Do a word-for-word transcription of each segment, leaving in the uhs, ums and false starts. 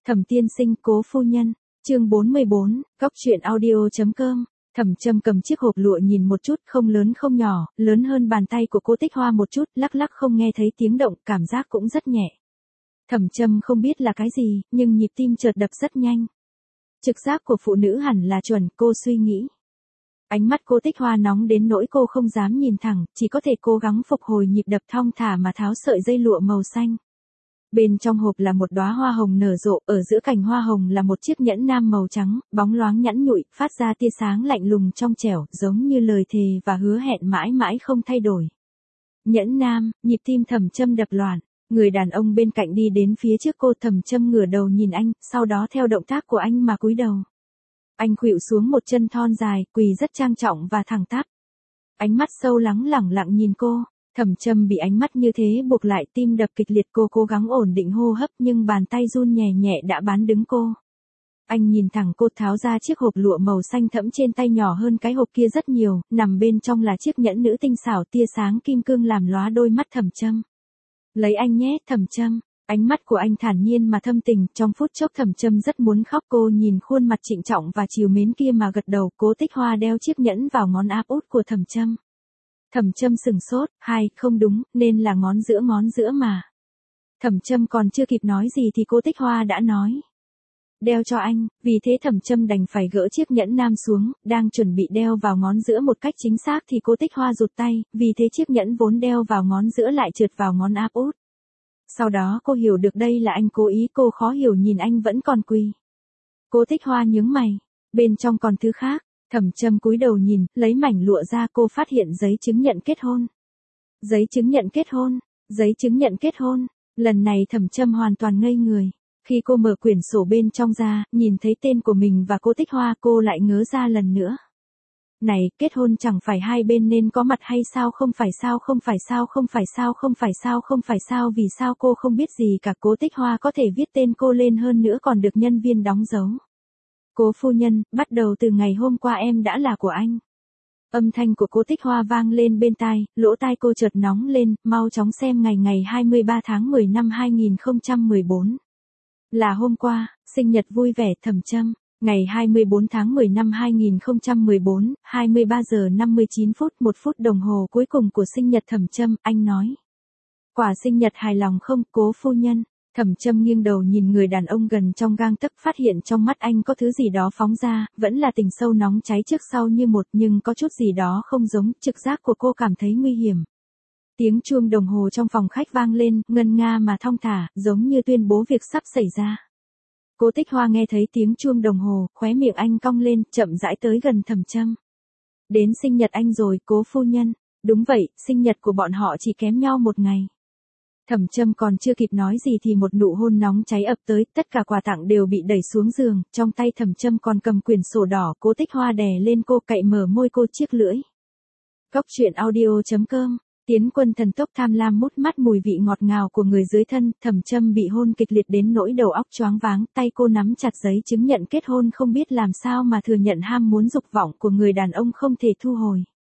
Thẩm tiên sinh, cố phu nhân, chương bốn mươi bốn, góc truyện audio.com. Thẩm Trâm cầm chiếc hộp lụa nhìn một chút, không lớn không nhỏ, lớn hơn bàn tay của cô Tích Hoa một chút, lắc lắc không nghe thấy tiếng động, cảm giác cũng rất nhẹ. Thẩm Trâm không biết là cái gì, nhưng nhịp tim chợt đập rất nhanh. Trực giác của phụ nữ hẳn là chuẩn, cô suy nghĩ. Ánh mắt cô Tích Hoa nóng đến nỗi cô không dám nhìn thẳng, chỉ có thể cố gắng phục hồi nhịp đập thong thả mà tháo sợi dây lụa màu xanh. Bên trong hộp là một đóa hoa hồng nở rộ, ở giữa cành hoa hồng là một chiếc nhẫn nam màu trắng, bóng loáng nhẵn nhụi, phát ra tia sáng lạnh lùng trong trẻo, giống như lời thề và hứa hẹn mãi mãi không thay đổi. Nhẫn nam, nhịp tim Thẩm Trâm đập loạn, người đàn ông bên cạnh đi đến phía trước cô. Thẩm Trâm ngửa đầu nhìn anh, sau đó theo động tác của anh mà cúi đầu. Anh khuỵu xuống một chân thon dài, quỳ rất trang trọng và thẳng tắp. Ánh mắt sâu lắng lẳng lặng nhìn cô. Thẩm Trâm bị ánh mắt như thế buộc lại, tim đập kịch liệt, cô cố gắng ổn định hô hấp nhưng bàn tay run nhẹ nhẹ đã bán đứng cô. Anh nhìn thẳng cô, tháo ra chiếc hộp lụa màu xanh thẫm trên tay, nhỏ hơn cái hộp kia rất nhiều, nằm bên trong là chiếc nhẫn nữ tinh xảo, tia sáng kim cương làm lóa đôi mắt Thẩm Trâm. Lấy anh nhé, Thẩm Trâm. Ánh mắt của anh thản nhiên mà thâm tình, trong phút chốc Thẩm Trâm rất muốn khóc. Cô nhìn khuôn mặt trịnh trọng và trìu mến kia mà gật đầu. Cố Tích Hoa đeo chiếc nhẫn vào ngón áp út của Thẩm Trâm. Thẩm Trâm sừng sốt, hai, không đúng, nên là ngón giữa ngón giữa mà. Thẩm Trâm còn chưa kịp nói gì thì cô Tích Hoa đã nói. Đeo cho anh, vì thế Thẩm Trâm đành phải gỡ chiếc nhẫn nam xuống, đang chuẩn bị đeo vào ngón giữa một cách chính xác thì cô Tích Hoa rụt tay, vì thế chiếc nhẫn vốn đeo vào ngón giữa lại trượt vào ngón áp út. Sau đó cô hiểu được đây là anh cố ý, cô khó hiểu nhìn anh vẫn còn quỳ. Cô Tích Hoa nhướng mày, bên trong còn thứ khác. Thẩm Trâm cúi đầu nhìn, lấy mảnh lụa ra, cô phát hiện giấy chứng nhận kết hôn. Giấy chứng nhận kết hôn, giấy chứng nhận kết hôn. Lần này Thẩm Trâm hoàn toàn ngây người. Khi cô mở quyển sổ bên trong ra, nhìn thấy tên của mình và cô Tích Hoa, cô lại ngớ ra lần nữa. Này, kết hôn chẳng phải hai bên nên có mặt hay sao? Không phải sao, không phải sao, không phải sao, không phải sao, không phải sao, vì sao cô không biết gì cả? Cố Tích Hoa có thể viết tên cô lên, hơn nữa còn được nhân viên đóng dấu. Cố phu nhân, bắt đầu từ ngày hôm qua em đã là của anh. Âm thanh của cô Tích Hoa vang lên bên tai, lỗ tai cô chợt nóng lên, mau chóng xem ngày ngày hai mươi ba tháng mười năm hai nghìn không trăm mười bốn. Là hôm qua, sinh nhật vui vẻ Thẩm Trâm, ngày hai mươi bốn tháng mười năm hai nghìn không trăm mười bốn, hai mươi ba giờ năm mươi chín phút, một phút đồng hồ cuối cùng của sinh nhật Thẩm Trâm, anh nói. Quả sinh nhật hài lòng không, cố phu nhân? Thẩm Trâm nghiêng đầu nhìn người đàn ông gần trong gang tấc, phát hiện trong mắt anh có thứ gì đó phóng ra, vẫn là tình sâu nóng cháy trước sau như một, nhưng có chút gì đó không giống. Trực giác của cô cảm thấy nguy hiểm. Tiếng chuông đồng hồ trong phòng khách vang lên, ngân nga mà thong thả, giống như tuyên bố việc sắp xảy ra. Cô Tích Hoa nghe thấy tiếng chuông đồng hồ, khóe miệng anh cong lên, chậm rãi tới gần Thẩm Trâm. Đến sinh nhật anh rồi, cố phu nhân. Đúng vậy, sinh nhật của bọn họ chỉ kém nhau một ngày. Thẩm Trâm còn chưa kịp nói gì thì một nụ hôn nóng cháy ập tới, tất cả quà tặng đều bị đẩy xuống giường, trong tay Thẩm Trâm còn cầm quyển sổ đỏ. Cố Tích Hoa đè lên cô, cậy mở môi cô chiếc lưỡi. Góc truyện audio.com. Tiến quân thần tốc, tham lam mút mắt mùi vị ngọt ngào của người dưới thân. Thẩm Trâm bị hôn kịch liệt đến nỗi đầu óc choáng váng, tay cô nắm chặt giấy chứng nhận kết hôn, không biết làm sao mà thừa nhận ham muốn dục vọng của người đàn ông không thể thu hồi.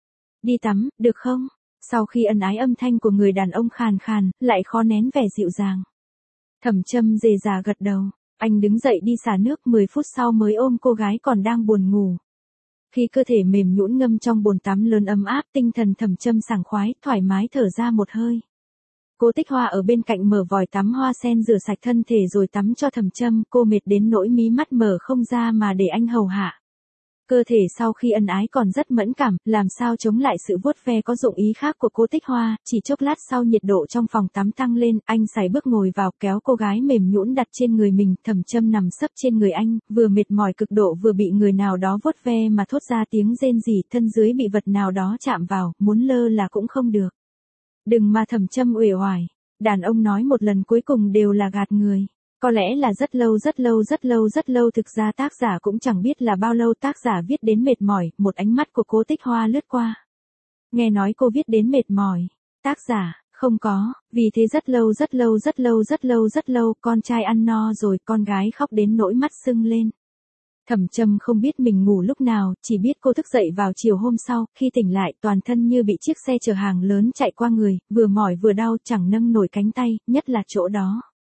Đi tắm, được không? Sau khi ân ái, âm thanh của người đàn ông khàn khàn, lại khó nén vẻ dịu dàng. Thẩm Trâm dề dà gật đầu. Anh đứng dậy đi xả nước, mười phút sau mới ôm cô gái còn đang buồn ngủ. Khi cơ thể mềm nhũn ngâm trong bồn tắm lớn ấm áp, tinh thần Thẩm Trâm sảng khoái, thoải mái thở ra một hơi. Cô Tích Hoa ở bên cạnh mở vòi tắm hoa sen rửa sạch thân thể rồi tắm cho Thẩm Trâm. Cô mệt đến nỗi mí mắt mở không ra mà để anh hầu hạ. Cơ thể sau khi ân ái còn rất mẫn cảm, làm sao chống lại sự vuốt ve có dụng ý khác của cô Tích Hoa. Chỉ chốc lát sau, nhiệt độ trong phòng tắm tăng lên, anh sải bước ngồi vào, kéo cô gái mềm nhũn đặt trên người mình. Thẩm Trâm nằm sấp trên người anh, vừa mệt mỏi cực độ vừa bị người nào đó vuốt ve mà thốt ra tiếng rên rỉ, thân dưới bị vật nào đó chạm vào, muốn lơ là cũng không được. Đừng mà, Thẩm Trâm uể oải. Đàn ông nói một lần cuối cùng đều là gạt người. Có lẽ là rất lâu rất lâu rất lâu rất lâu, thực ra tác giả cũng chẳng biết là bao lâu. Tác giả viết đến mệt mỏi, một ánh mắt của cô Tích Hoa lướt qua. Nghe nói cô viết đến mệt mỏi. Tác giả, không có, vì thế rất lâu rất lâu rất lâu rất lâu rất lâu, con trai ăn no rồi, con gái khóc đến nỗi mắt sưng lên. Thẩm Trâm không biết mình ngủ lúc nào, chỉ biết cô thức dậy vào chiều hôm sau, khi tỉnh lại toàn thân như bị chiếc xe chở hàng lớn chạy qua người, vừa mỏi vừa đau, chẳng nâng nổi cánh tay, nhất là chỗ đó.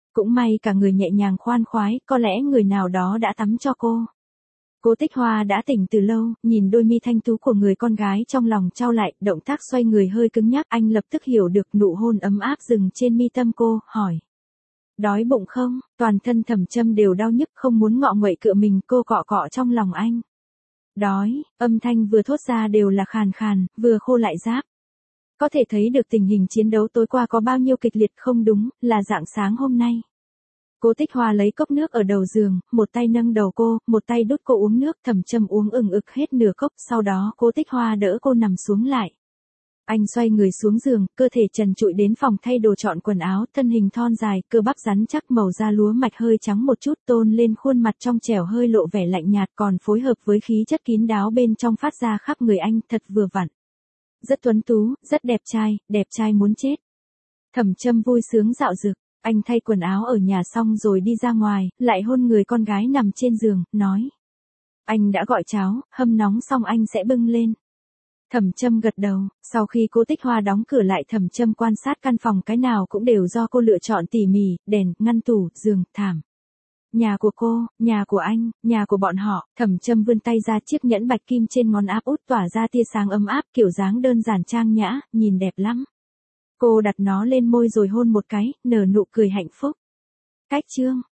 Cũng may cả người nhẹ nhàng khoan khoái, có lẽ người nào đó đã tắm cho cô. Cố Tích Hoa đã tỉnh từ lâu, nhìn đôi mi thanh tú của người con gái trong lòng trao lại, động tác xoay người hơi cứng nhắc, anh lập tức hiểu được nụ hôn ấm áp dừng trên mi tâm cô, hỏi. Đói bụng không? Toàn thân Thẩm Châm đều đau nhức, không muốn ngọ nguậy cựa mình, cô cọ cọ trong lòng anh. Đói, âm thanh vừa thốt ra đều là khàn khàn, vừa khô lại ráp. Có thể thấy được tình hình chiến đấu tối qua có bao nhiêu kịch liệt, không đúng, là rạng sáng hôm nay. Cố Tích Hoa lấy cốc nước ở đầu giường, một tay nâng đầu cô, một tay đút cô uống nước, Thẩm Châm uống ừng ực hết nửa cốc, sau đó Cố Tích Hoa đỡ cô nằm xuống lại. Anh xoay người xuống giường, cơ thể trần trụi đến phòng thay đồ chọn quần áo, thân hình thon dài, cơ bắp rắn chắc, màu da lúa mạch hơi trắng một chút, tôn lên khuôn mặt trong trẻo hơi lộ vẻ lạnh nhạt, còn phối hợp với khí chất kín đáo bên trong phát ra khắp người anh, thật vừa vặn. Rất tuấn tú, rất đẹp trai, đẹp trai muốn chết. Thẩm Châm vui sướng dạo dực, anh thay quần áo ở nhà xong rồi đi ra ngoài, lại hôn người con gái nằm trên giường, nói. Anh đã gọi cháo, hâm nóng xong anh sẽ bưng lên. Thẩm Châm gật đầu, sau khi Cố Tích Hoa đóng cửa lại, Thẩm Châm quan sát căn phòng, cái nào cũng đều do cô lựa chọn tỉ mỉ, đèn, ngăn tủ, giường, thảm. Nhà của cô, nhà của anh, nhà của bọn họ. Thẩm Châm vươn tay ra, chiếc nhẫn bạch kim trên ngón áp út tỏa ra tia sáng ấm áp, kiểu dáng đơn giản trang nhã, nhìn đẹp lắm. Cô đặt nó lên môi rồi hôn một cái, nở nụ cười hạnh phúc. Cách chương